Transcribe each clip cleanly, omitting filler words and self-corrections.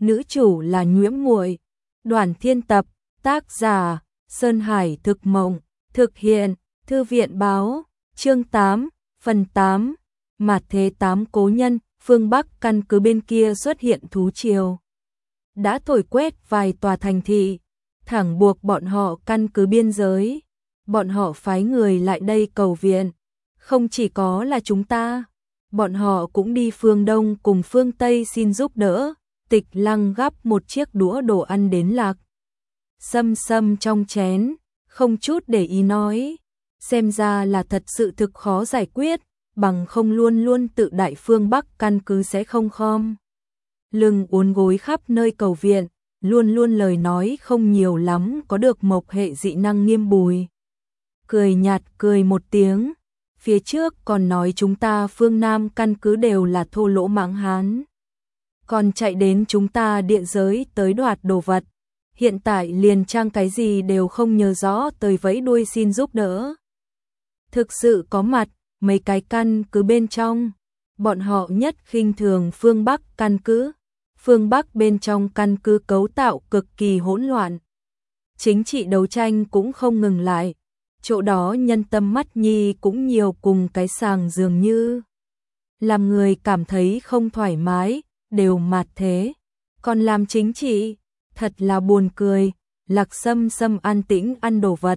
nữ chủ là Nhuễm Muội. Đoàn Thiên Tập, tác giả Sơn Hải Thực Mộng, thực hiện Thư viện Báo, chương 8, phần 8. Mạt thế 8 cố nhân, phương Bắc căn cứ bên kia xuất hiện thú triều. Đã thổi quét vài tòa thành thị, thẳng buộc bọn họ căn cứ biên giới. Bọn họ phái người lại đây cầu viện. Không chỉ có là chúng ta, bọn họ cũng đi phương Đông cùng phương Tây xin giúp đỡ. Tịch Lăng gắp một chiếc đũa đồ ăn đến Lạc Sâm Sâm trong chén, không chút để ý nói. Xem ra là thật sự thực khó giải quyết, bằng không luôn luôn tự đại phương Bắc căn cứ sẽ không khom lưng uốn gối khắp nơi cầu viện, luôn luôn lời nói không nhiều lắm, có được Mộc hệ dị năng Nghiêm Bùi cười nhạt cười một tiếng, phía trước còn nói chúng ta phương Nam căn cứ đều là thô lỗ mãng hán, còn chạy đến chúng ta địa giới tới đoạt đồ vật, hiện tại liền trang cái gì đều không nhớ rõ tới vẫy đuôi xin giúp đỡ. Thực sự có mặt mấy cái căn cứ bên trong, bọn họ nhất khinh thường phương Bắc căn cứ. Phương Bắc bên trong căn cứ cấu tạo cực kỳ hỗn loạn, chính trị đấu tranh cũng không ngừng lại, chỗ đó nhân tâm mắt nhi cũng nhiều, cùng cái sàng dường như làm người cảm thấy không thoải mái, đều mạt thế, còn làm chính trị, thật là buồn cười. Lạc Sâm Sâm an tĩnh ăn đồ vật,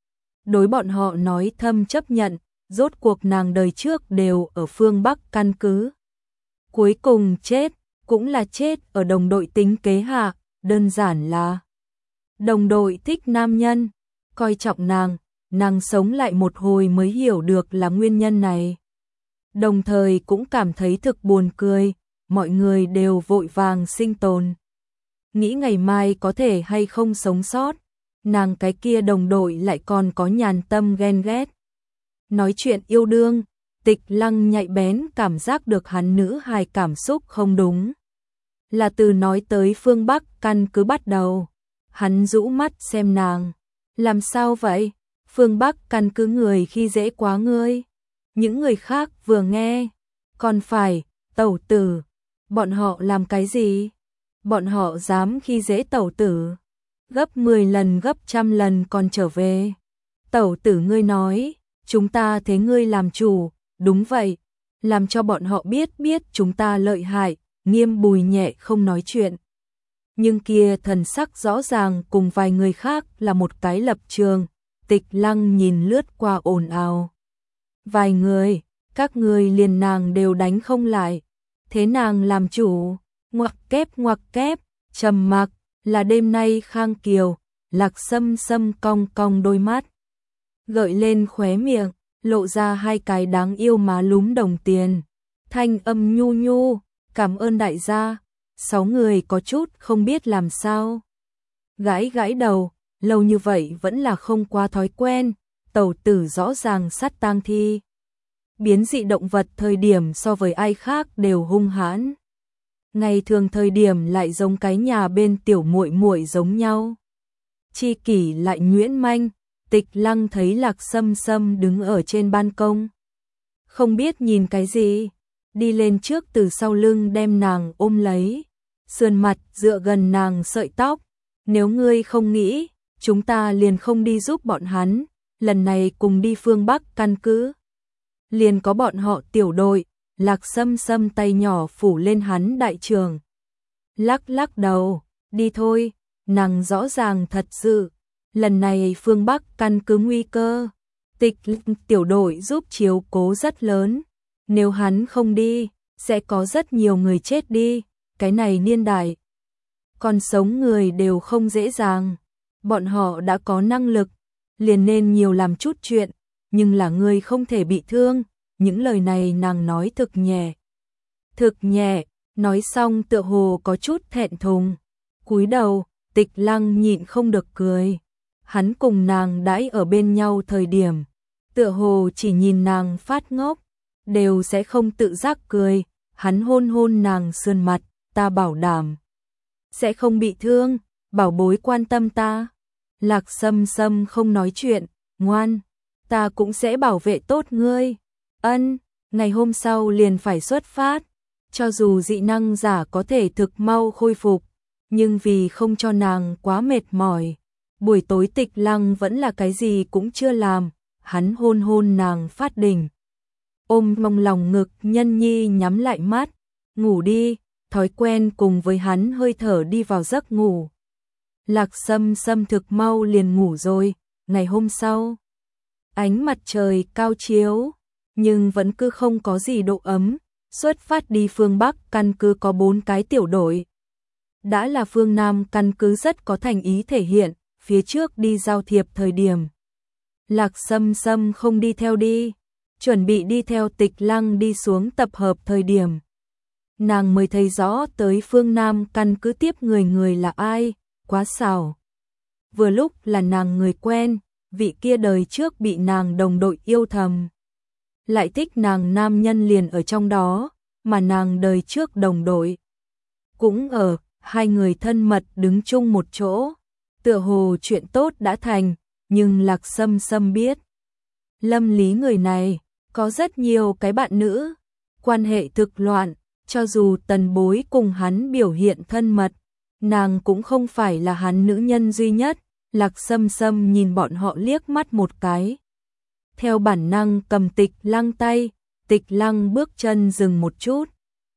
đối bọn họ nói thầm chấp nhận, rốt cuộc nàng đời trước đều ở phương Bắc căn cứ. Cuối cùng chết, cũng là chết ở đồng đội tính kế hạ, đơn giản là đồng đội thích nam nhân, coi trọng nàng sống lại một hồi mới hiểu được là nguyên nhân này. Đồng thời cũng cảm thấy thực buồn cười, mọi người đều vội vàng sinh tồn. Nghĩ ngày mai có thể hay không sống sót, nàng cái kia đồng đội lại còn có nhàn tâm ghen ghét. Nói chuyện yêu đương, Tịch Lăng nhạy bén cảm giác được hắn nữ hài cảm xúc không đúng. Là từ nói tới phương Bắc căn cứ bắt đầu, hắn rũ mắt xem nàng. Làm sao vậy? Phương Bắc căn cứ người khi dễ quá ngươi. Những người khác vừa nghe, còn phải, tẩu tử. Bọn họ làm cái gì? Bọn họ dám khi dễ tẩu tử. Gấp 10 lần gấp 100 lần còn trở về. Tẩu tử ngươi nói, chúng ta thế ngươi làm chủ, đúng vậy. Làm cho bọn họ biết chúng ta lợi hại. Nghiêm Bùi nhẹ không nói chuyện, nhưng kia thần sắc rõ ràng cùng vài người khác là một cái lập trường. Tịch Lăng nhìn lướt qua ồn ào vài người, các người liền nàng đều đánh không lại, thế nàng làm chủ, ngoặc kép, trầm mặc. Là đêm nay Khang Kiều. Lạc Sâm Sâm cong cong đôi mắt, gợi lên khóe miệng, lộ ra hai cái đáng yêu má lúm đồng tiền, thanh âm nhu nhu. Cảm ơn đại gia. 6 người có chút không biết làm sao, gãi đầu, lâu như vậy vẫn là không qua thói quen. Tẩu tử rõ ràng sát tang thi, biến dị động vật thời điểm so với ai khác đều hung hãn, ngày thường thời điểm lại giống cái nhà bên tiểu muội muội giống nhau. Chi kỷ lại nhuyễn manh. Tịch Lăng thấy Lạc Sâm Sâm đứng ở trên ban công, không biết nhìn cái gì, đi lên trước từ sau lưng đem nàng ôm lấy, sườn mặt dựa gần nàng sợi tóc. Nếu ngươi không nghĩ, chúng ta liền không đi giúp bọn hắn, lần này cùng đi phương Bắc căn cứ. Liền có bọn họ tiểu đội. Lạc Sâm Sâm tay nhỏ phủ lên hắn đại trường, lắc đầu, đi thôi. Nàng rõ ràng thật sự, lần này phương Bắc căn cứ nguy cơ, Tịch tiểu đội giúp chiếu cố rất lớn, nếu hắn không đi, sẽ có rất nhiều người chết đi. Cái này niên đại, còn sống người đều không dễ dàng, bọn họ đã có năng lực, liền nên nhiều làm chút chuyện, nhưng là người không thể bị thương. Những lời này nàng nói thực nhẹ, nói xong tựa hồ có chút thẹn thùng, cúi đầu. Tịch Lăng nhịn không được cười, hắn cùng nàng đãi ở bên nhau thời điểm, tựa hồ chỉ nhìn nàng phát ngốc, đều sẽ không tự giác cười. Hắn hôn nàng sườn mặt, ta bảo đảm sẽ không bị thương, bảo bối quan tâm ta. Lạc Sâm Sâm không nói chuyện, ngoan, ta cũng sẽ bảo vệ tốt ngươi. Ân. Ngày hôm sau liền phải xuất phát, cho dù dị năng giả có thể thực mau khôi phục, nhưng vì không cho nàng quá mệt mỏi, buổi tối Tịch Lăng vẫn là cái gì cũng chưa làm, hắn hôn hôn nàng phát đỉnh. Ôm mong lòng ngực Nhân Nhi nhắm lại mắt, ngủ đi, thói quen cùng với hắn hơi thở đi vào giấc ngủ. Lạc Sâm Sâm thực mau liền ngủ rồi, ngày hôm sau. Ánh mặt trời cao chiếu, nhưng vẫn cứ không có gì độ ấm, xuất phát đi phương Bắc căn cứ có 4 cái tiểu đội. Đã là phương Nam căn cứ rất có thành ý thể hiện, phía trước đi giao thiệp thời điểm. Lạc Sâm Sâm không đi theo đi, chuẩn bị đi theo Tịch Lăng đi xuống tập hợp thời điểm. Nàng mới thấy rõ tới phương Nam căn cứ tiếp người là ai, quá xảo. Vừa lúc là nàng người quen, vị kia đời trước bị nàng đồng đội yêu thầm. Lại thích nàng nam nhân liền ở trong đó, mà nàng đời trước đồng đội. Cũng ở, hai người thân mật đứng chung một chỗ, tựa hồ chuyện tốt đã thành, nhưng Lạc Sâm Sâm biết. Lâm Lý người này, có rất nhiều cái bạn nữ, quan hệ thực loạn, cho dù Tần Bối cùng hắn biểu hiện thân mật, nàng cũng không phải là hắn nữ nhân duy nhất. Lạc Sâm Sâm nhìn bọn họ liếc mắt một cái. Theo bản năng cầm Tịch Lăng tay, Tịch Lăng bước chân dừng một chút.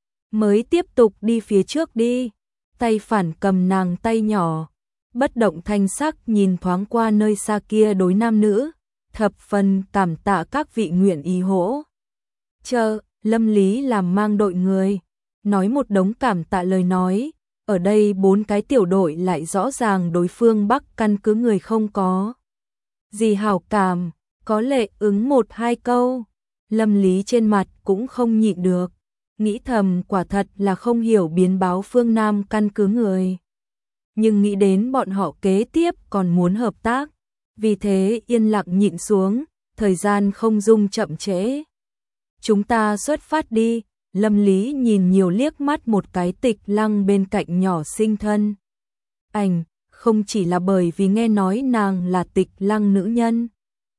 Mới tiếp tục đi phía trước đi, tay phản cầm nàng tay nhỏ. Bất động thanh sắc nhìn thoáng qua nơi xa kia đối nam nữ, thập phần cảm tạ các vị nguyện ý hỗ. Chờ, Lâm Lý làm mang đội người, nói một đống cảm tạ lời nói. Ở đây 4 cái tiểu đội lại rõ ràng đối phương Bắc căn cứ người không có gì hảo cảm, có lệ ứng 1-2 câu. Lâm Lý trên mặt cũng không nhịn được, nghĩ thầm quả thật là không hiểu biến báo phương Nam căn cứ người. Nhưng nghĩ đến bọn họ kế tiếp còn muốn hợp tác, vì thế yên lặng nhịn xuống, thời gian không dung chậm trễ. Chúng ta xuất phát đi. Lâm Lý nhìn nhiều liếc mắt một cái Tịch Lăng bên cạnh nhỏ xinh thân. Ảnh, không chỉ là bởi vì nghe nói nàng là Tịch Lăng nữ nhân,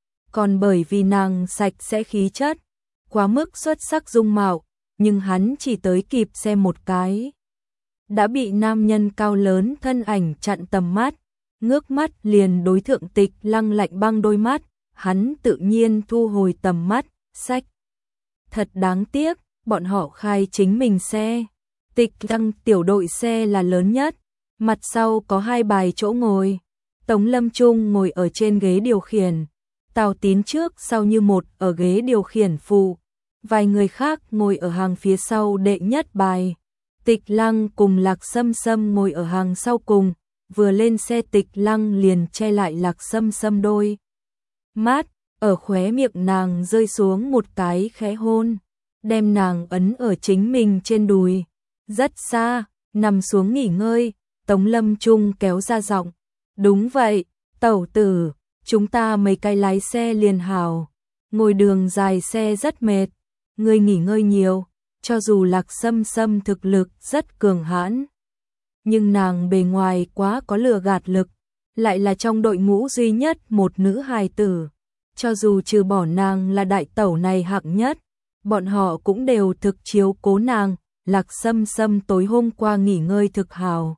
còn bởi vì nàng sạch sẽ khí chất, quá mức xuất sắc dung mạo, nhưng hắn chỉ tới kịp xem một cái. Đã bị nam nhân cao lớn thân ảnh chặn tầm mắt, ngước mắt liền đối thượng Tịch Lăng lạnh băng đôi mắt, hắn tự nhiên thu hồi tầm mắt, sách. Thật đáng tiếc. Bọn họ khai chính mình xe. Tịch Lăng tiểu đội xe là lớn nhất, mặt sau có 2 bài chỗ ngồi. Tống Lâm Trung ngồi ở trên ghế điều khiển, Tào Tín trước sau như một ở ghế điều khiển phụ, vài người khác ngồi ở hàng phía sau đệ nhất bài. Tịch Lăng cùng Lạc Sâm Sâm ngồi ở hàng sau cùng, vừa lên xe Tịch Lăng liền che lại Lạc Sâm Sâm đôi mắt, ở khóe miệng nàng rơi xuống một cái khẽ hôn. Đem nàng ấn ở chính mình trên đùi, rất xa, nằm xuống nghỉ ngơi. Tống Lâm Trung kéo ra giọng, đúng vậy, tẩu tử, chúng ta mấy cái lái xe liền hảo, ngồi đường dài xe rất mệt, ngươi nghỉ ngơi nhiều. Cho dù Lạc Sâm Sâm thực lực rất cường hãn, nhưng nàng bề ngoài quá có lừa gạt lực, lại là trong đội ngũ duy nhất một nữ hài tử, cho dù trừ bỏ nàng là đại tẩu này hạng nhất, bọn họ cũng đều thực chiếu cố nàng. Lạc Sâm Sâm tối hôm qua nghỉ ngơi thực hào,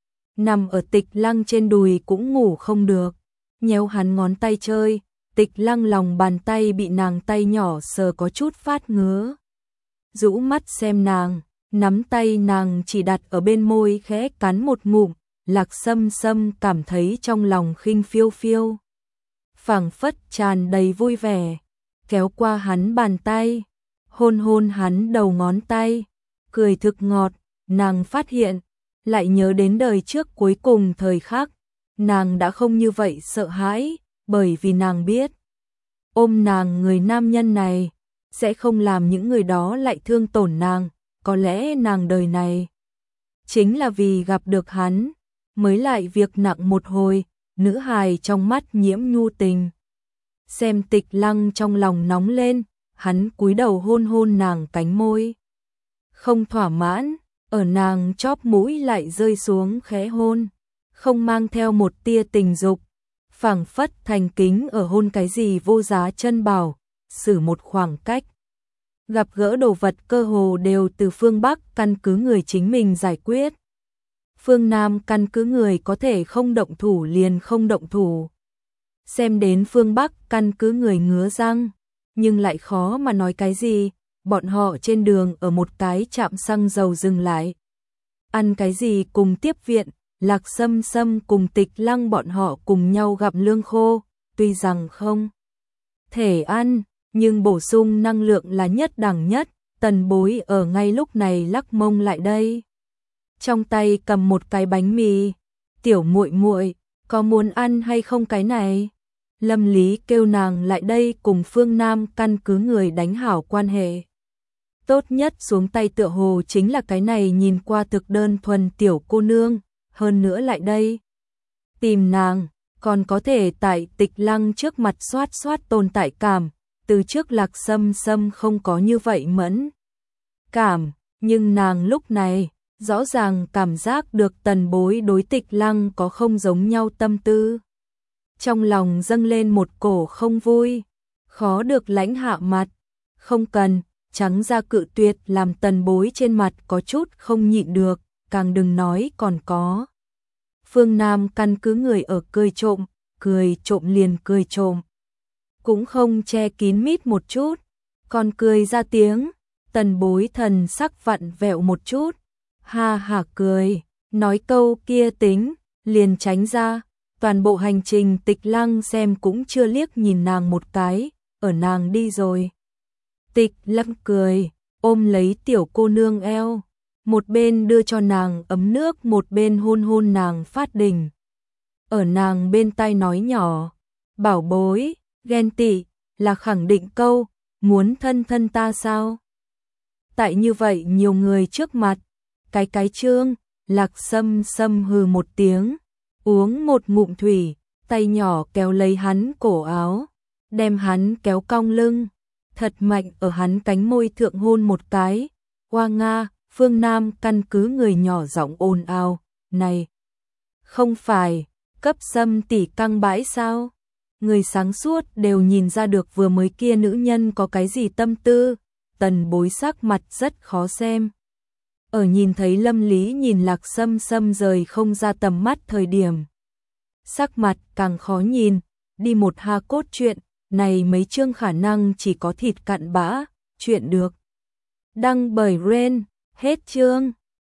nằm ở Tịch Lăng trên đùi cũng ngủ không được, nhéo hắn ngón tay chơi. Tịch Lăng lòng bàn tay bị nàng tay nhỏ sờ có chút phát ngứa, rũ mắt xem nàng, nắm tay nàng chỉ đặt ở bên môi khẽ cắn một ngụm. Lạc Sâm Sâm cảm thấy trong lòng khinh phiêu phiêu, phảng phất tràn đầy vui vẻ, kéo qua hắn bàn tay, hôn hôn hắn đầu ngón tay, cười thực ngọt. Nàng phát hiện, lại nhớ đến đời trước cuối cùng thời khắc, nàng đã không như vậy sợ hãi, bởi vì nàng biết, ôm nàng người nam nhân này, sẽ không làm những người đó lại thương tổn nàng. Có lẽ nàng đời này, chính là vì gặp được hắn, mới lại việc nặng một hồi. Nữ hài trong mắt nhiễm nhu tình. Xem Tịch Lăng trong lòng nóng lên, hắn cúi đầu hôn hôn nàng cánh môi. Không thỏa mãn, ở nàng chóp mũi lại rơi xuống khẽ hôn, không mang theo một tia tình dục, phảng phất thành kính ở hôn cái gì vô giá chân bảo, xử một khoảng cách. Gặp gỡ đồ vật cơ hồ đều từ phương Bắc căn cứ người chính mình giải quyết. Phương Nam căn cứ người có thể không động thủ liền không động thủ. Xem đến phương Bắc căn cứ người ngứa răng, nhưng lại khó mà nói cái gì. Bọn họ trên đường ở một cái trạm xăng dầu dừng lại. Ăn cái gì cùng tiếp viện, Lạc Sâm Sâm cùng Tịch Lăng bọn họ cùng nhau gặm lương khô, tuy rằng không thể ăn, nhưng bổ sung năng lượng là nhất đẳng nhất. Tần Bối ở ngay lúc này lắc mông lại đây, trong tay cầm một cái bánh mì. Tiểu muội muội, có muốn ăn hay không cái này? Lâm Lý kêu nàng lại đây cùng phương Nam căn cứ người đánh hảo quan hệ. Tốt nhất xuống tay tựa hồ chính là cái này nhìn qua thực đơn thuần tiểu cô nương, hơn nữa lại đây tìm nàng, còn có thể tại Tịch Lăng trước mặt xoát xoát tồn tại cảm. Từ trước Lạc Sâm Sâm không có như vậy mẫn cảm, nhưng nàng lúc này rõ ràng cảm giác được Tần Bối đối Tịch Lăng có không giống nhau tâm tư. Trong lòng dâng lên một cổ không vui, khó được lãnh hạ mặt. Không cần, trắng ra cự tuyệt làm Tần Bối trên mặt có chút không nhịn được, càng đừng nói còn có. Phương Nam căn cứ người ở cười trộm liền cười trộm. Cũng không che kín mít một chút, còn cười ra tiếng. Tần Bối thần sắc vặn vẹo một chút, ha hả cười, nói câu kia tính, liền tránh ra. Toàn bộ hành trình Tịch Lăng xem cũng chưa liếc nhìn nàng một cái, ở nàng đi rồi. Tịch Lăng cười, ôm lấy tiểu cô nương eo, một bên đưa cho nàng ấm nước một bên hôn hôn nàng phát đỉnh. Ở nàng bên tai nói nhỏ, bảo bối, ghen tị, là khẳng định câu, muốn thân thân ta sao? Tại như vậy nhiều người trước mặt, cái trương. Lạc Sâm Sâm hừ một tiếng, uống một ngụm thủy, tay nhỏ kéo lấy hắn cổ áo, đem hắn kéo cong lưng, thật mạnh ở hắn cánh môi thượng hôn một cái. Hoa Nga, phương Nam căn cứ người nhỏ giọng ồn ào, này, không phải, cấp Sâm tỷ căng bãi sao? Người sáng suốt đều nhìn ra được vừa mới kia nữ nhân có cái gì tâm tư. Tần Bối sắc mặt rất khó xem. Ở nhìn thấy Lâm Lý nhìn Lạc Sâm Sâm rời không ra tầm mắt thời điểm, sắc mặt càng khó nhìn. Đi một ha cốt truyện, này mấy chương khả năng chỉ có thịt cặn bã, chuyện được. Đăng bởi Ren, hết chương.